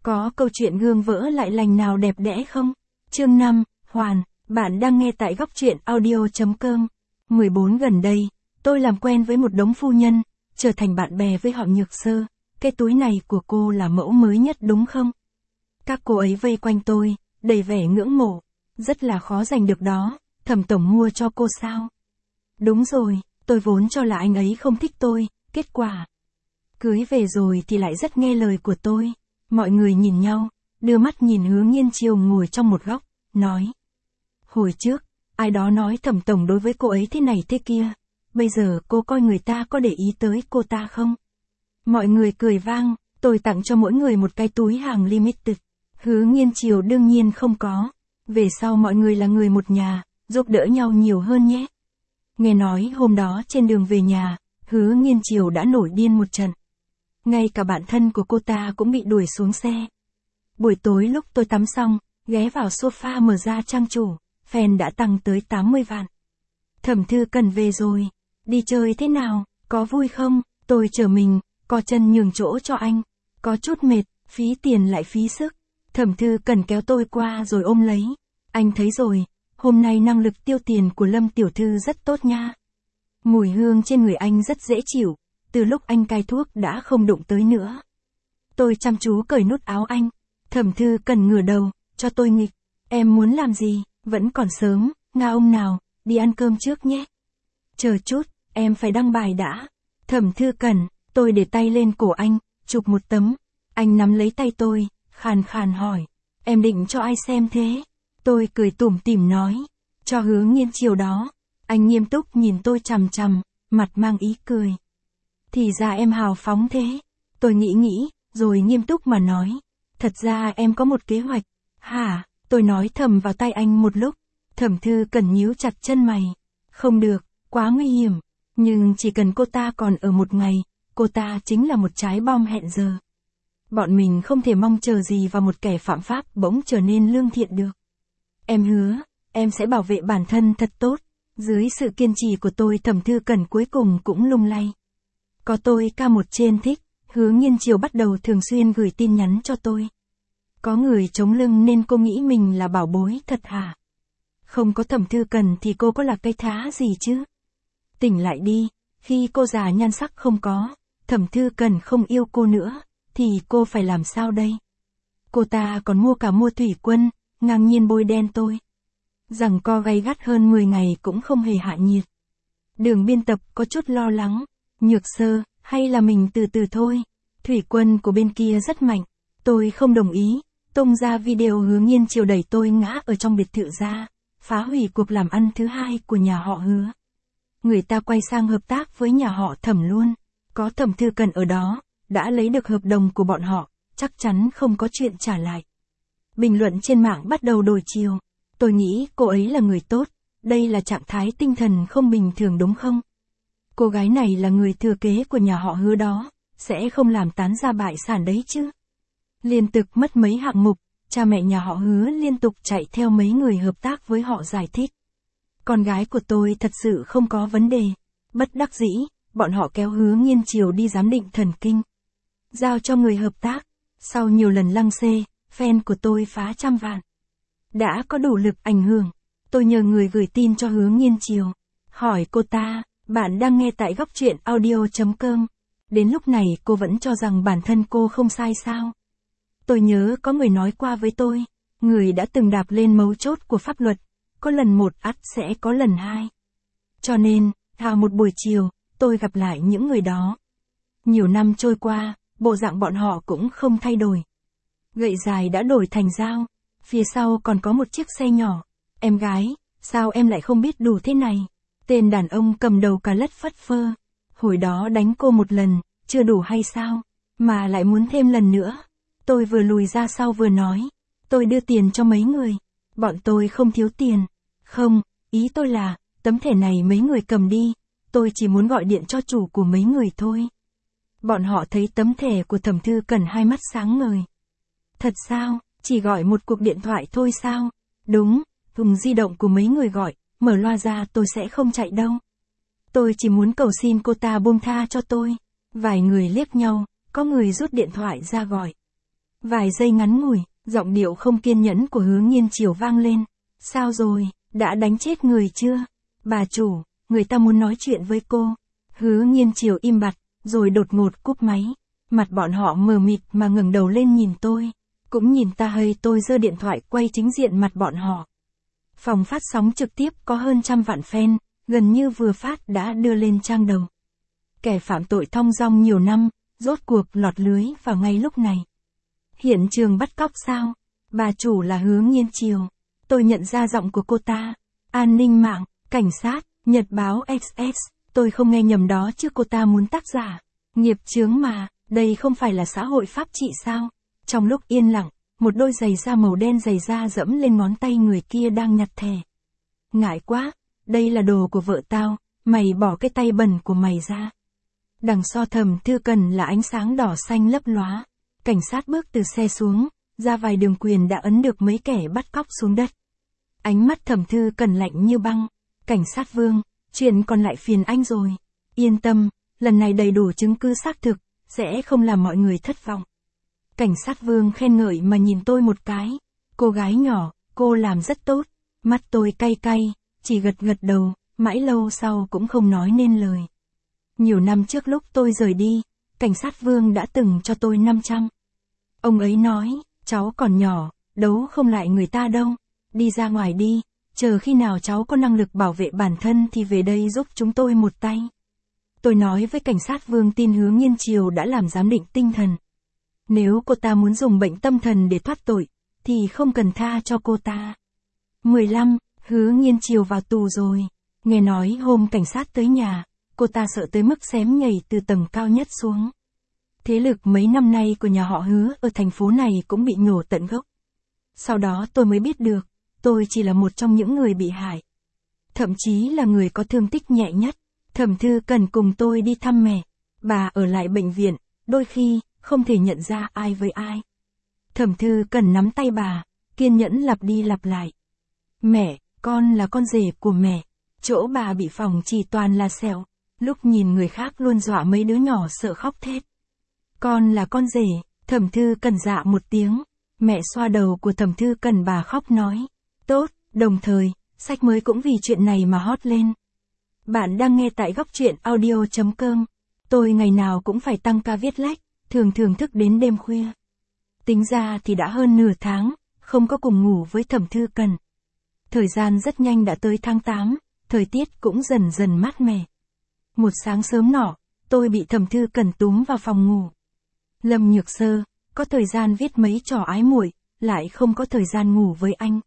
Có câu chuyện gương vỡ lại lành nào đẹp đẽ không? Chương 5, Hoàn, bạn đang nghe tại góc truyện audio.com. 14 gần đây, tôi làm quen với một đống phu nhân, trở thành bạn bè với họ Nhược Sơ. Cái túi này của cô là mẫu mới nhất đúng không? Các cô ấy vây quanh tôi, đầy vẻ ngưỡng mộ. Rất là khó giành được đó, Thẩm tổng mua cho cô sao? Đúng rồi, tôi vốn cho là anh ấy không thích tôi, kết quả cưới về rồi thì lại rất nghe lời của tôi. Mọi người nhìn nhau, đưa mắt nhìn Hứa Nghiên Chiều ngồi trong một góc, nói. Hồi trước, ai đó nói Thẩm tổng đối với cô ấy thế này thế kia. Bây giờ cô coi người ta có để ý tới cô ta không? Mọi người cười vang, tôi tặng cho mỗi người một cái túi hàng limited. Hứa Nghiên Chiều đương nhiên không có. Về sau mọi người là người một nhà, giúp đỡ nhau nhiều hơn nhé. Nghe nói hôm đó trên đường về nhà, Hứa Nghiên Chiều đã nổi điên một trận. Ngay cả bạn thân của cô ta cũng bị đuổi xuống xe. Buổi tối lúc tôi tắm xong, ghé vào sofa mở ra trang chủ, fan đã tăng tới 80 vạn. Thẩm Thư Cần về rồi. Đi chơi thế nào, có vui không? Tôi chở mình, co chân nhường chỗ cho anh. Có chút mệt, phí tiền lại phí sức. Thẩm Thư Cần kéo tôi qua rồi ôm lấy. Anh thấy rồi, hôm nay năng lực tiêu tiền của Lâm tiểu thư rất tốt nha. Mùi hương trên người anh rất dễ chịu, từ lúc anh cai thuốc đã không đụng tới nữa. Tôi chăm chú cởi nút áo anh. Thẩm Thư Cần ngửa đầu, cho tôi nghịch. Em muốn làm gì, vẫn còn sớm, nga ông nào, đi ăn cơm trước nhé. Chờ chút, em phải đăng bài đã. Thẩm Thư Cần, tôi để tay lên cổ anh, chụp một tấm. Anh nắm lấy tay tôi, khàn khàn hỏi. Em định cho ai xem thế? Tôi cười tủm tỉm nói. Cho Hứa Nghiên Chiều đó. Anh nghiêm túc nhìn tôi chằm chằm, mặt mang ý cười. Thì ra em hào phóng thế. Tôi nghĩ, rồi nghiêm túc mà nói. Thật ra em có một kế hoạch. Hả? Tôi nói thầm vào tay anh một lúc. Thẩm Thư Cần nhíu chặt chân mày. Không được, quá nguy hiểm. Nhưng chỉ cần cô ta còn ở một ngày, cô ta chính là một trái bom hẹn giờ. Bọn mình không thể mong chờ gì vào một kẻ phạm pháp bỗng trở nên lương thiện được. Em hứa, em sẽ bảo vệ bản thân thật tốt. Dưới sự kiên trì của tôi, Thẩm Thư Cần cuối cùng cũng lung lay. Có tôi ca một trên thích, Hứa Nghiên Chiều bắt đầu thường xuyên gửi tin nhắn cho tôi. Có người chống lưng nên cô nghĩ mình là bảo bối thật hả? Không có Thẩm Thư Cần thì cô có là cây thá gì chứ? Tỉnh lại đi, khi cô già nhan sắc không có, Thẩm Thư Cần không yêu cô nữa, thì cô phải làm sao đây? Cô ta còn mua thủy quân, ngang nhiên bôi đen tôi. Rằng co gay gắt hơn 10 ngày cũng không hề hạ nhiệt. Đường biên tập có chút lo lắng. Nhược Sơ, hay là mình từ từ thôi. Thủy quân của bên kia rất mạnh. Tôi không đồng ý. Tung ra video Hứa Nghiên Chiều đẩy tôi ngã ở trong biệt thự ra. Phá hủy cuộc làm ăn thứ hai của nhà họ Hứa. Người ta quay sang hợp tác với nhà họ Thẩm luôn. Có Thẩm Thư Cần ở đó, đã lấy được hợp đồng của bọn họ, chắc chắn không có chuyện trả lại. Bình luận trên mạng bắt đầu đổi chiều. Tôi nghĩ cô ấy là người tốt, đây là trạng thái tinh thần không bình thường đúng không? Cô gái này là người thừa kế của nhà họ Hứa đó, sẽ không làm tán gia bại sản đấy chứ. Liên tục mất mấy hạng mục, cha mẹ nhà họ Hứa liên tục chạy theo mấy người hợp tác với họ giải thích. Con gái của tôi thật sự không có vấn đề. Bất đắc dĩ, bọn họ kéo Hứa Nghiên Chiều đi giám định thần kinh. Giao cho người hợp tác, sau nhiều lần lăng xê, fan của tôi phá trăm vạn. Đã có đủ lực ảnh hưởng, tôi nhờ người gửi tin cho Hứa Nghiên Chiều. Hỏi cô ta, bạn đang nghe tại góc truyện audio.com. Đến lúc này cô vẫn cho rằng bản thân cô không sai sao? Tôi nhớ có người nói qua với tôi, người đã từng đạp lên mấu chốt của pháp luật, có lần một ắt sẽ có lần hai. Cho nên, vào một buổi chiều, tôi gặp lại những người đó. Nhiều năm trôi qua, bộ dạng bọn họ cũng không thay đổi. Gậy dài đã đổi thành dao, phía sau còn có một chiếc xe nhỏ. Em gái, sao em lại không biết đủ thế này? Tên đàn ông cầm đầu cà lất phất phơ. Hồi đó đánh cô một lần, chưa đủ hay sao? Mà lại muốn thêm lần nữa. Tôi vừa lùi ra sau vừa nói. Tôi đưa tiền cho mấy người. Bọn tôi không thiếu tiền. Không, ý tôi là, tấm thẻ này mấy người cầm đi. Tôi chỉ muốn gọi điện cho chủ của mấy người thôi. Bọn họ thấy tấm thẻ của Thẩm Thư Cần hai mắt sáng ngời. Thật sao, chỉ gọi một cuộc điện thoại thôi sao? Đúng, dùng di động của mấy người gọi, mở loa ra tôi sẽ không chạy đâu. Tôi chỉ muốn cầu xin cô ta buông tha cho tôi. Vài người liếc nhau, có người rút điện thoại ra gọi. Vài giây ngắn ngủi, giọng điệu không kiên nhẫn của Hứa Nghiên Chiều vang lên. Sao rồi, đã đánh chết người chưa? Bà chủ, người ta muốn nói chuyện với cô. Hứa Nghiên Chiều im bặt, rồi đột ngột cúp máy. Mặt bọn họ mờ mịt mà ngẩng đầu lên nhìn tôi. Cũng nhìn ta hay tôi giơ điện thoại quay chính diện mặt bọn họ. Phòng phát sóng trực tiếp có hơn 100 vạn fan, gần như vừa phát đã đưa lên trang đầu. Kẻ phạm tội thong dong nhiều năm, rốt cuộc lọt lưới vào ngay lúc này. Hiện trường bắt cóc sao? Bà chủ là Hứa Nghiên Chiều. Tôi nhận ra giọng của cô ta. An ninh mạng, cảnh sát, nhật báo XX. Tôi không nghe nhầm đó chứ cô ta muốn tác giả. Nghiệp chướng mà, đây không phải là xã hội pháp trị sao? Trong lúc yên lặng, một đôi giày da màu đen giày da dẫm lên ngón tay người kia đang nhặt thẻ. Ngại quá, đây là đồ của vợ tao, mày bỏ cái tay bẩn của mày ra. Đằng sau Thẩm Thư Cần là ánh sáng đỏ xanh lấp lóa. Cảnh sát bước từ xe xuống, ra vài đường quyền đã ấn được mấy kẻ bắt cóc xuống đất. Ánh mắt Thẩm Thư Cần lạnh như băng. Cảnh sát Vương, chuyện còn lại phiền anh rồi. Yên tâm, lần này đầy đủ chứng cứ xác thực, sẽ không làm mọi người thất vọng. Cảnh sát Vương khen ngợi mà nhìn tôi một cái. Cô gái nhỏ, cô làm rất tốt. Mắt tôi cay cay, chỉ gật gật đầu, mãi lâu sau cũng không nói nên lời. Nhiều năm trước lúc tôi rời đi, cảnh sát Vương đã từng cho tôi 500. Ông ấy nói, cháu còn nhỏ, đấu không lại người ta đâu. Đi ra ngoài đi, chờ khi nào cháu có năng lực bảo vệ bản thân thì về đây giúp chúng tôi một tay. Tôi nói với cảnh sát Vương tin Hứa Nghiên Chiều đã làm giám định tinh thần. Nếu cô ta muốn dùng bệnh tâm thần để thoát tội, thì không cần tha cho cô ta. 15. Hứa Nghiên Chiều vào tù rồi. Nghe nói hôm cảnh sát tới nhà, cô ta sợ tới mức xém nhảy từ tầng cao nhất xuống. Thế lực mấy năm nay của nhà họ Hứa ở thành phố này cũng bị nhổ tận gốc. Sau đó tôi mới biết được, tôi chỉ là một trong những người bị hại. Thậm chí là người có thương tích nhẹ nhất. Thẩm Thư Cần cùng tôi đi thăm mẹ. Bà ở lại bệnh viện, đôi khi, không thể nhận ra ai với ai. Thẩm Thư Cần nắm tay bà, kiên nhẫn lặp đi lặp lại. Mẹ, con là con rể của mẹ. Chỗ bà bị phỏng chỉ toàn là sẹo. Lúc nhìn người khác luôn dọa mấy đứa nhỏ sợ khóc thét. Con là con rể, Thẩm Thư Cần dạ một tiếng. Mẹ xoa đầu của Thẩm Thư Cần, bà khóc nói. Tốt, đồng thời, sách mới cũng vì chuyện này mà hot lên. Bạn đang nghe tại góc truyện audio.com. Tôi ngày nào cũng phải tăng ca viết lách, thường thức đến đêm khuya. Tính ra thì đã hơn nửa tháng, không có cùng ngủ với Thẩm Thư Cần. Thời gian rất nhanh đã tới tháng 8, thời tiết cũng dần dần mát mẻ. Một sáng sớm nọ, tôi bị Thẩm Thư Cần túm vào phòng ngủ. Lâm Nhược Sơ, có thời gian viết mấy trò ái muội, lại không có thời gian ngủ với anh.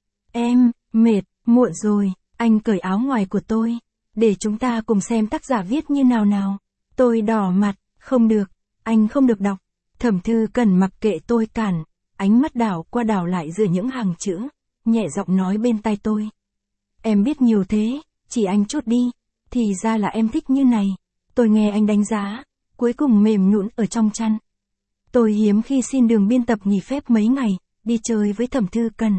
Em, mệt, muộn rồi, anh cởi áo ngoài của tôi, để chúng ta cùng xem tác giả viết như nào nào. Tôi đỏ mặt, không được, anh không được đọc. Thẩm Thư Cần mặc kệ tôi cản, ánh mắt đảo qua đảo lại giữa những hàng chữ, nhẹ giọng nói bên tai tôi. Em biết nhiều thế, chỉ anh chút đi, thì ra là em thích như này. Tôi nghe anh đánh giá, cuối cùng mềm nhũn ở trong chăn. Tôi hiếm khi xin đường biên tập nghỉ phép mấy ngày, đi chơi với Thẩm Thư Cần.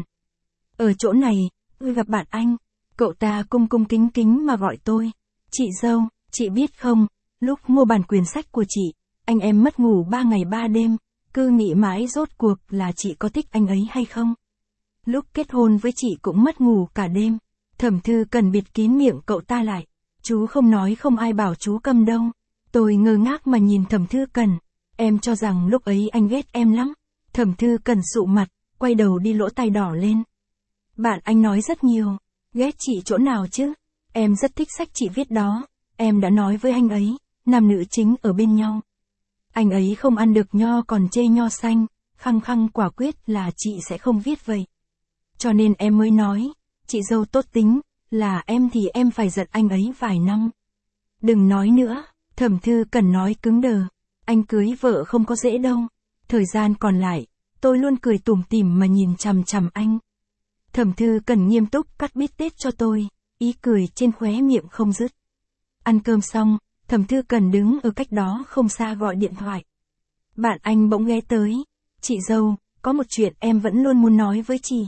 Ở chỗ này, gặp bạn anh, cậu ta cung kính kính mà gọi tôi. Chị dâu, chị biết không, lúc mua bản quyền sách của chị, anh em mất ngủ 3 ngày 3 đêm, cứ nghĩ mãi rốt cuộc là chị có thích anh ấy hay không. Lúc kết hôn với chị cũng mất ngủ cả đêm. Thẩm Thư Cần bịt kín miệng cậu ta lại. Chú không nói không ai bảo chú câm đâu. Tôi ngơ ngác mà nhìn Thẩm Thư Cần. Em cho rằng lúc ấy anh ghét em lắm. Thẩm Thư Cần sụ mặt, quay đầu đi lỗ tai đỏ lên. Bạn anh nói rất nhiều. Ghét chị chỗ nào chứ? Em rất thích sách chị viết đó. Em đã nói với anh ấy, nam nữ chính ở bên nhau. Anh ấy không ăn được nho còn chê nho xanh, khăng quả quyết là chị sẽ không viết vậy. Cho nên em mới nói, chị dâu tốt tính, là em thì em phải giận anh ấy vài năm. Đừng nói nữa, Thẩm Thư Cần nói cứng đờ. Anh cưới vợ không có dễ đâu. Thời gian còn lại, tôi luôn cười tủm tỉm mà nhìn chằm chằm anh. Thẩm Thư Cần nghiêm túc cắt bít tết cho tôi, ý cười trên khóe miệng không dứt. Ăn cơm xong, Thẩm Thư Cần đứng ở cách đó không xa gọi điện thoại. Bạn anh bỗng ghé tới. Chị dâu, có một chuyện em vẫn luôn muốn nói với chị.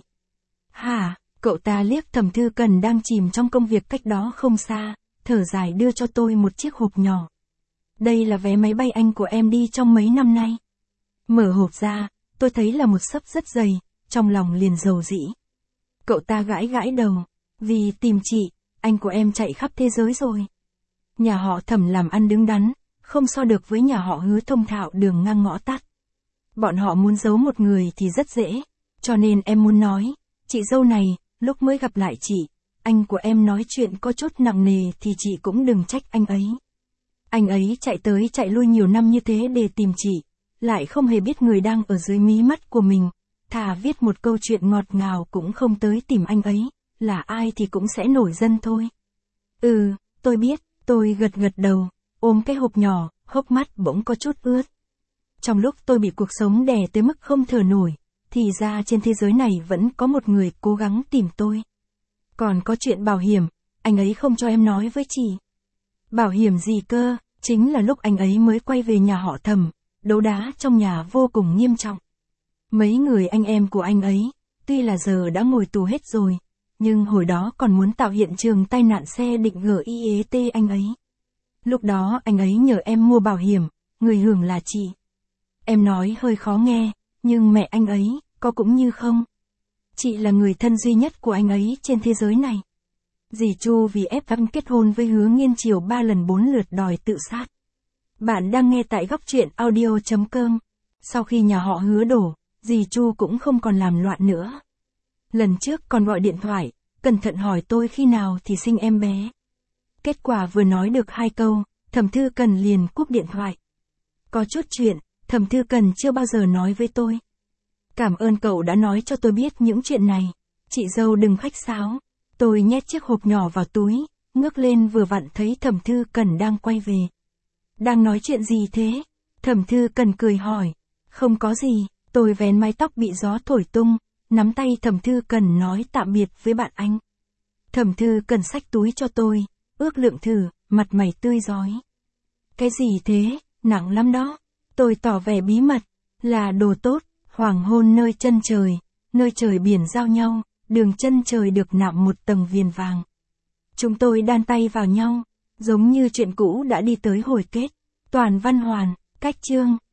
Hả? Cậu ta liếc Thẩm Thư Cần đang chìm trong công việc cách đó không xa, thở dài đưa cho tôi một chiếc hộp nhỏ. Đây là vé máy bay anh của em đi trong mấy năm nay. Mở hộp ra, tôi thấy là một xấp rất dày, trong lòng liền dầu dĩ. Cậu ta gãi gãi đầu, vì tìm chị, anh của em chạy khắp thế giới rồi. Nhà họ Thẩm làm ăn đứng đắn, không so được với nhà họ Hứa thông thạo đường ngang ngõ tắt. Bọn họ muốn giấu một người thì rất dễ, cho nên em muốn nói, chị dâu này, lúc mới gặp lại chị, anh của em nói chuyện có chút nặng nề thì chị cũng đừng trách anh ấy. Anh ấy chạy tới chạy lui nhiều năm như thế để tìm chị, lại không hề biết người đang ở dưới mí mắt của mình, thà viết một câu chuyện ngọt ngào cũng không tới tìm anh ấy, là ai thì cũng sẽ nổi dân thôi. Ừ, tôi biết, tôi gật gật đầu, ôm cái hộp nhỏ, hốc mắt bỗng có chút ướt. Trong lúc tôi bị cuộc sống đè tới mức không thở nổi, thì ra trên thế giới này vẫn có một người cố gắng tìm tôi. Còn có chuyện bảo hiểm, anh ấy không cho em nói với chị. Bảo hiểm gì cơ, chính là lúc anh ấy mới quay về nhà họ Thẩm, đấu đá trong nhà vô cùng nghiêm trọng. Mấy người anh em của anh ấy, tuy là giờ đã ngồi tù hết rồi, nhưng hồi đó còn muốn tạo hiện trường tai nạn xe định GIET anh ấy. Lúc đó anh ấy nhờ em mua bảo hiểm, người hưởng là chị. Em nói hơi khó nghe, nhưng mẹ anh ấy, có cũng như không. Chị là người thân duy nhất của anh ấy trên thế giới này. Dì Chu vì ép anh kết hôn với Hứa Nghiên Triều 3 lần 4 lượt đòi tự sát. Bạn đang nghe tại góc truyện audio.com. Sau khi nhà họ Hứa đổ, dì Chu cũng không còn làm loạn nữa. Lần trước còn gọi điện thoại, cẩn thận hỏi tôi khi nào thì sinh em bé. Kết quả vừa nói được 2 câu, Thẩm Thư Cần liền cúp điện thoại. Có chút chuyện, Thẩm Thư Cần chưa bao giờ nói với tôi. Cảm ơn cậu đã nói cho tôi biết những chuyện này. Chị dâu đừng khách sáo. Tôi nhét chiếc hộp nhỏ vào túi, ngước lên vừa vặn thấy Thẩm Thư Cần đang quay về. Đang nói chuyện gì thế? Thẩm Thư Cần cười hỏi. Không có gì, tôi vén mái tóc bị gió thổi tung, nắm tay Thẩm Thư Cần nói tạm biệt với bạn anh. Thẩm Thư Cần xách túi cho tôi, ước lượng thử, mặt mày tươi rói. Cái gì thế, nặng lắm đó. Tôi tỏ vẻ bí mật, là đồ tốt, hoàng hôn nơi trời biển giao nhau, đường chân trời được nạm một tầng viền vàng. Chúng tôi đan tay vào nhau, giống như chuyện cũ đã đi tới hồi kết. Toàn Văn Hoàn, cách chương.